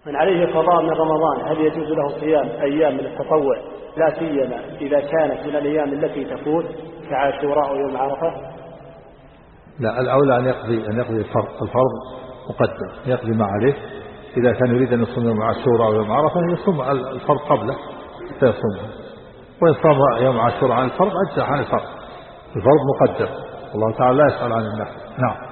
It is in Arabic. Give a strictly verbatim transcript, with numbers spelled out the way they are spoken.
من عليه قضاء من رمضان هل يجوز له صيام أيام من التطوع لا سيما إذا كانت من الأيام التي تفوت كعاشوراء ويوم عرفة؟ لا، الأولى أن يقضي أن يقضي الفرض الفرض مقدم، يقضي ما عليه. إذا كان يريد أن يصوم يوم عاشوراء أو يوم عرفة يصوم الفرض قبله فيصومه، وإن صام يوم عاشوراء عن الفرض أجزأ عن الفرض، الفرض مقدم. الله تعالى لا يسأل عن الناس. نعم.